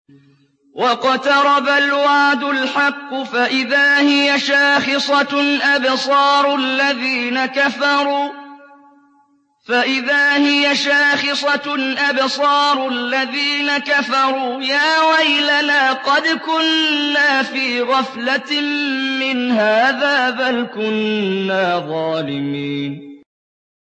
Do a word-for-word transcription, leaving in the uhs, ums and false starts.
وَاقْتَرَبَ الْوَعْدُ الْحَقُّ فَإِذَا هِيَ شَاخِصَةٌ أَبْصَارُ الَّذِينَ كَفَرُوا فَإِذَا هِيَ شَاخِصَةٌ أَبْصَارُ الَّذِينَ كَفَرُوا يَا وَيْلَنَا قَدْ كُنَّا فِي غَفْلَةٍ مِّنْ هَٰذَا بَلْ كُنَّا ظَالِمِينَ